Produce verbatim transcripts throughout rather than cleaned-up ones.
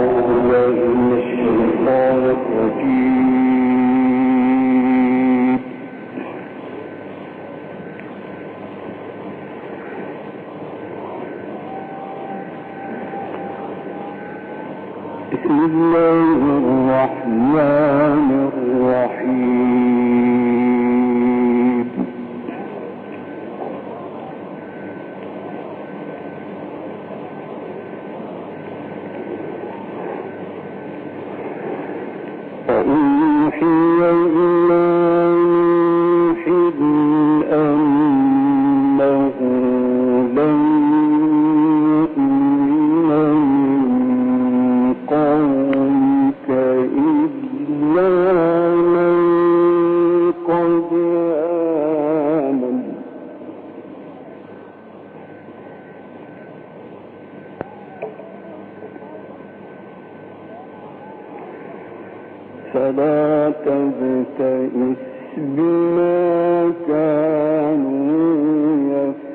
فلا تبتئس بما كانوا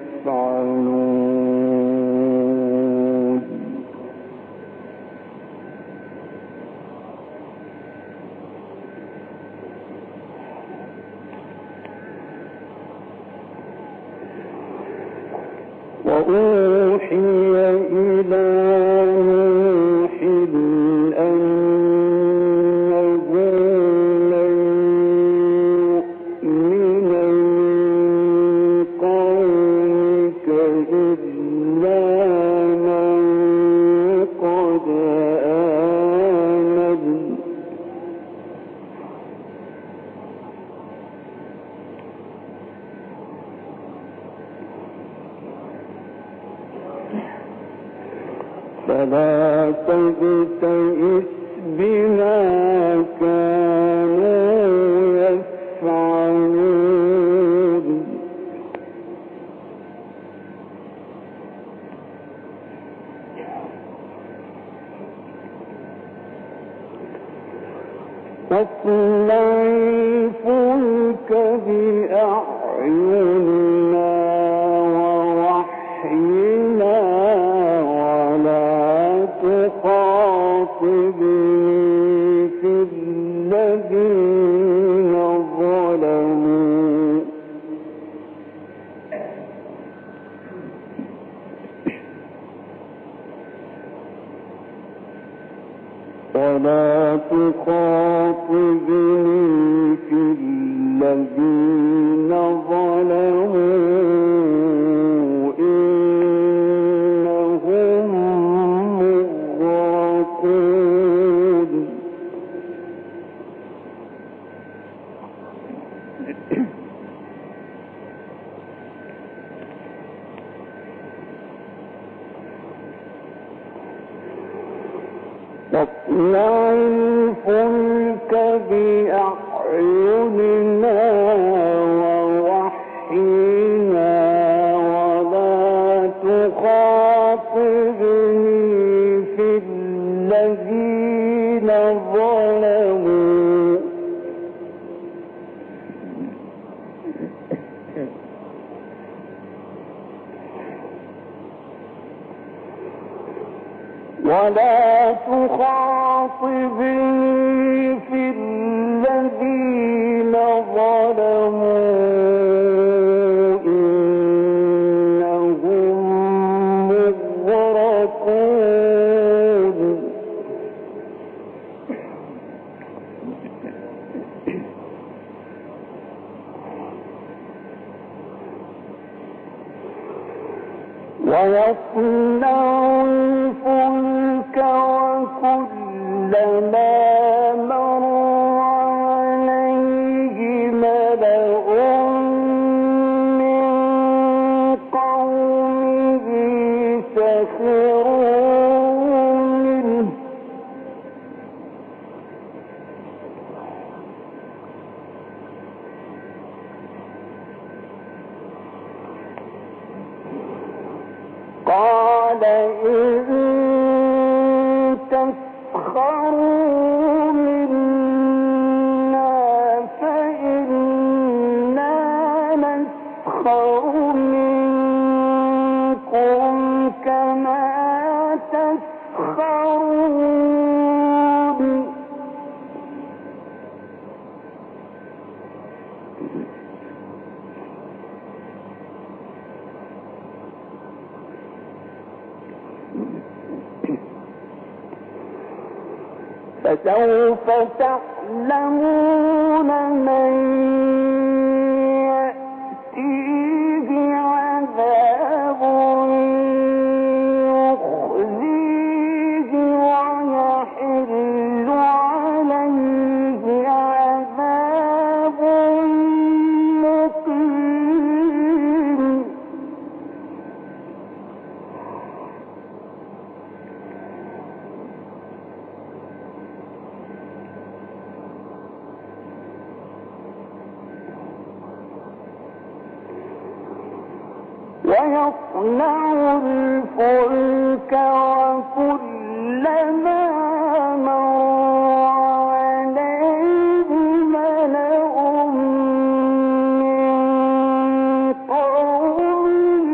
يفعلون وأوحي إلى نوح فلا تبتئس بما كانوا يفعلون واصنع الفلك بأعيننا ووحينا تخاطبني في الذين ظلموا ولا تخاطبني في الذين ظلموا واصنع الفلك بأعيننا ووحينا ولا تخاطبني في الذين ظلموا ولا تخاطبني في الذين ظلموا إنهم مغرقون ويصنع الفلك وكلما مر عليه ملأ من قومه سخروا منه قال إن تسخروا منا فإنا نسخر منكم كما تسخرون فسوف تعلمون من يأتيه عذاب يخزيه ويحل عليه عذاب مقيم. ويصنع الفلك وكلما مر عليه ملأ من قومه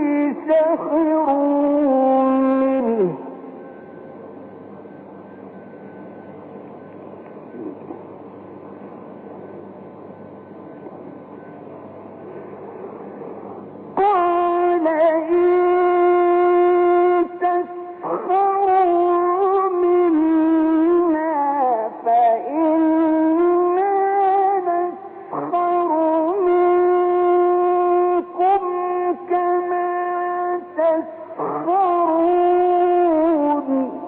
سخروا منه قال إن تسخروا منا فإنا نسخر منكم كما تسخرون.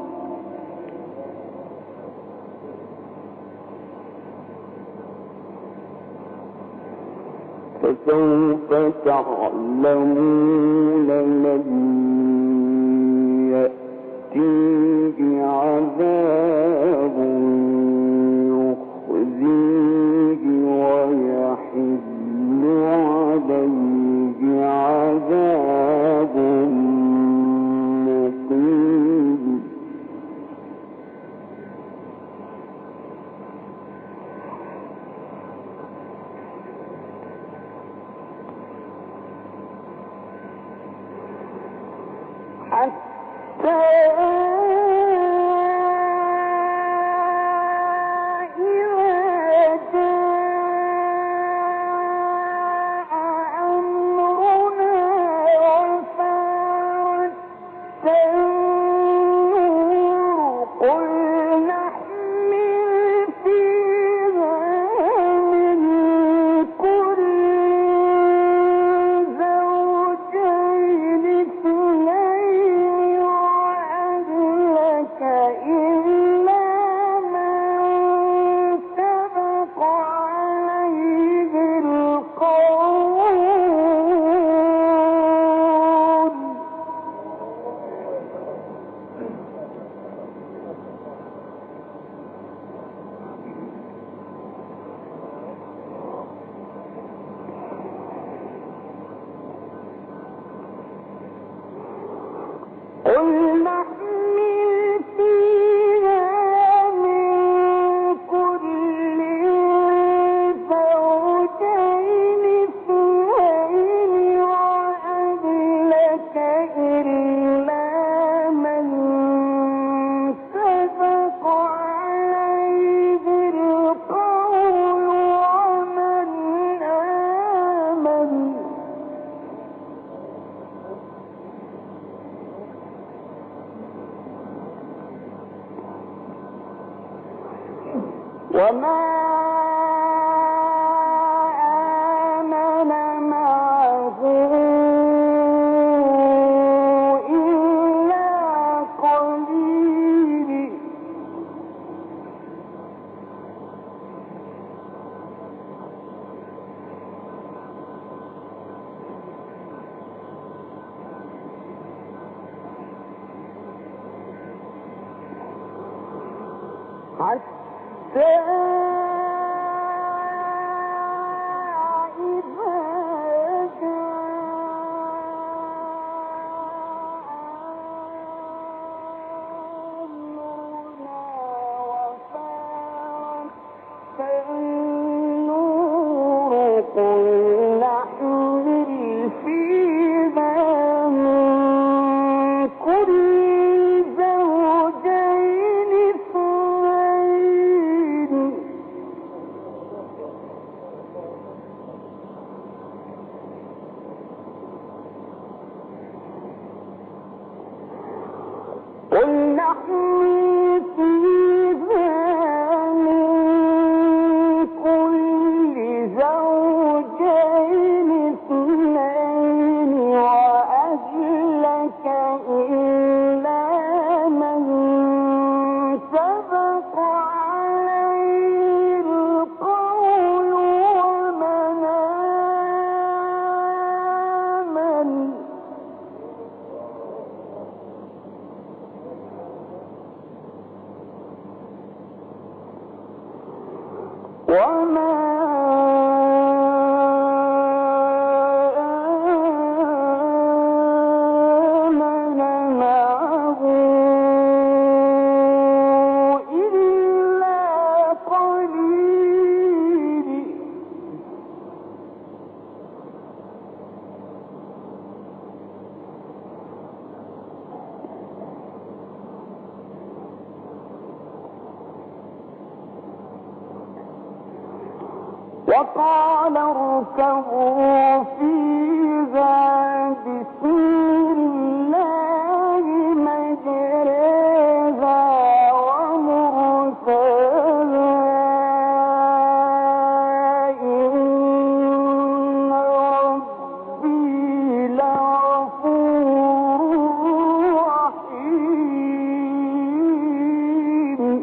فسوف تعلمون من يأتيه عذاب يخزيه ويحل عليه عذاب مقيم. حتى إذا جاء أمرنا وفارت النور قل نحمل فيها من كل زوجين اثنين وأهلك إلا من سبق عليه القول. قل نحمل فيها من كل زوجين اثنين وأهلك إلا من سبق عليه القول ومن آمن. وما آمن معه إلا قليل. حتى إذا جاء أمرنا وفارت النور قل نحمل فيها من كل زوجين اثنين وقال اركبوا فيها بسم الله مجريها ومرساها إن ربي لغفور رحيم.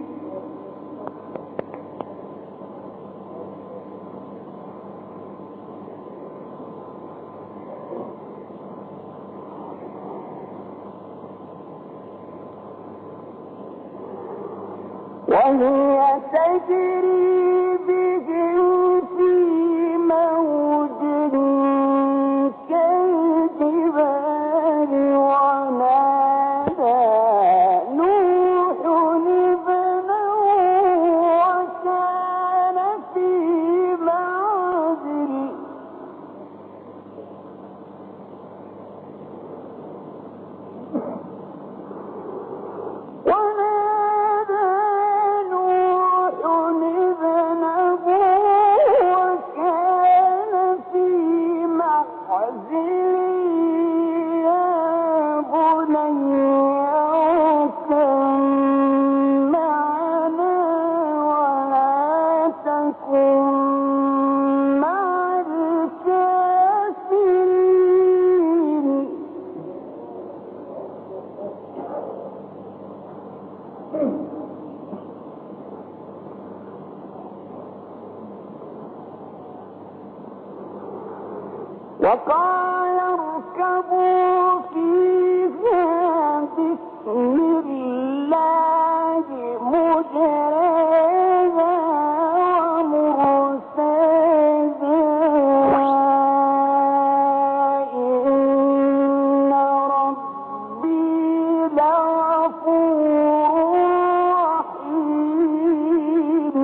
وهي تجري بهم في موج كالجبال ونادى نوح ابنه وكان في معزل وقال اركبوا فيها بسم الله مجريها ومرساها إن ربي لغفور رحيم.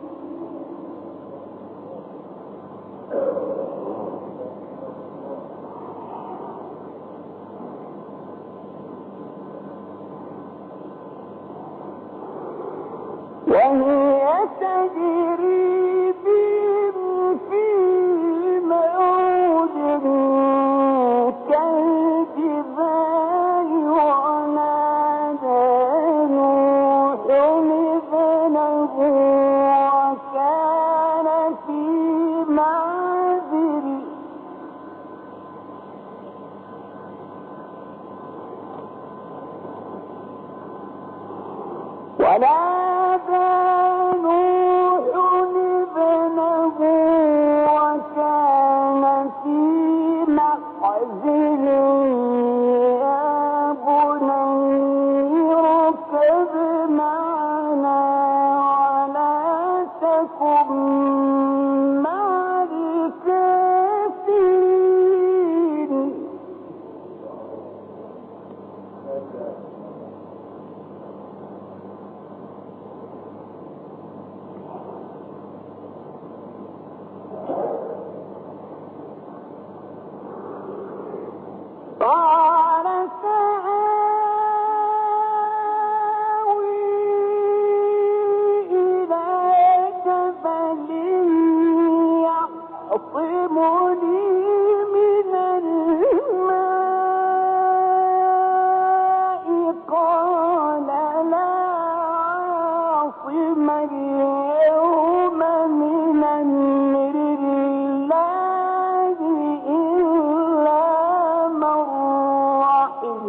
وهي تجري بهم في موج كالجبال ونادى نوح ابنه وكان في معزل ونادى نوح ابنه وكان في معزل يا بني اركب معنا ولا تكن مع الكافرين. قال سآوي إلى جبل يعصمني من الماء قال لا عاصم اليوم من أمر الله إلا من رحم.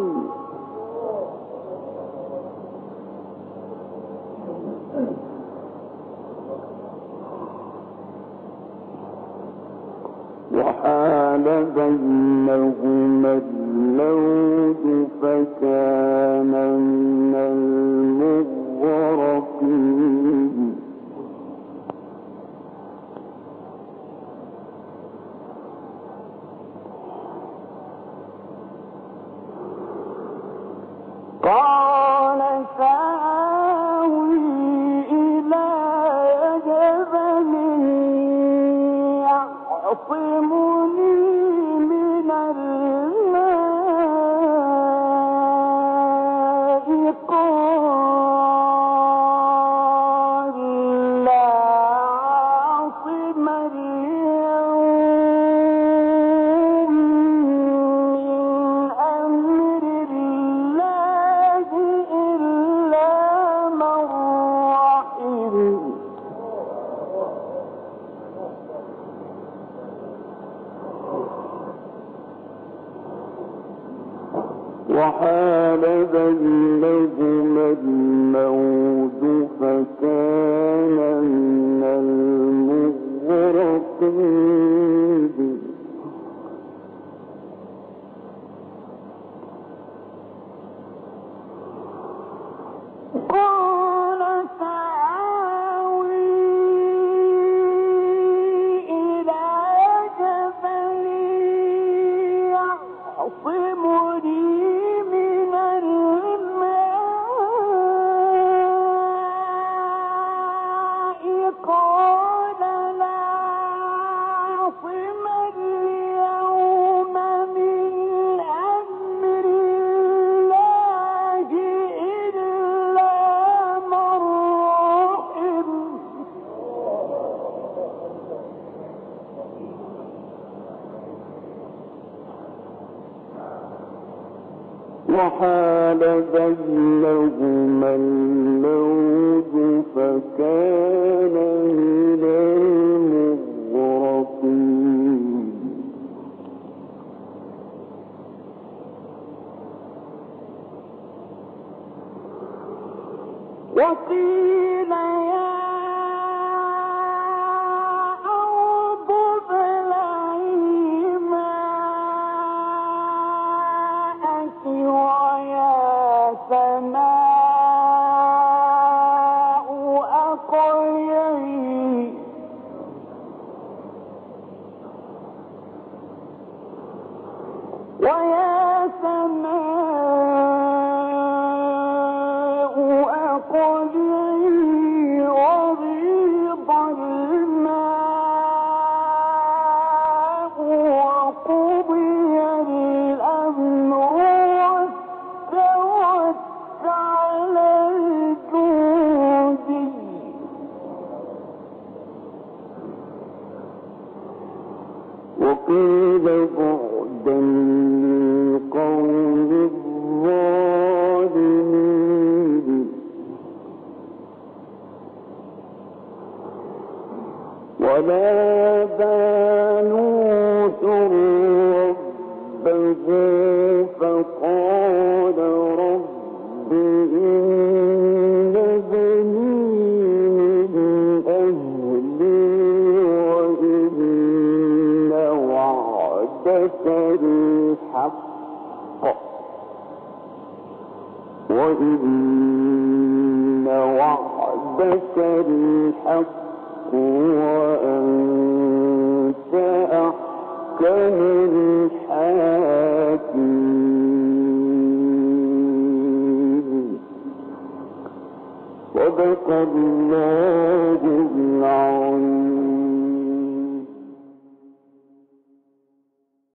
وحال بينهما الموج فكان من المغرقين. قال سآوي إلى جبل يعصمني من الماء قال لا عاصم اليوم من أمر الله إلا من رحم وحال بينهما الموج فكان من المغرقين قال سآوي إلى جبل يعصمني من الماء قال لا عاصم اليوم من أمر الله إلا من رحم وحال بينهما الموج فكان من المغرقين وقيل يا أرض ابلعي ماءك ويا سماء أقلعي ويا سماء أقلعي وغيض الماء وقضي الأمر واستوت على الجود وقيل بعدا للقوم الظالمين ونادى نوح ربه فقال رب إن بني من أهلي وإن وعدك الحق وإن وعدك الحق وأنت أحكم الحاكمين صدق الله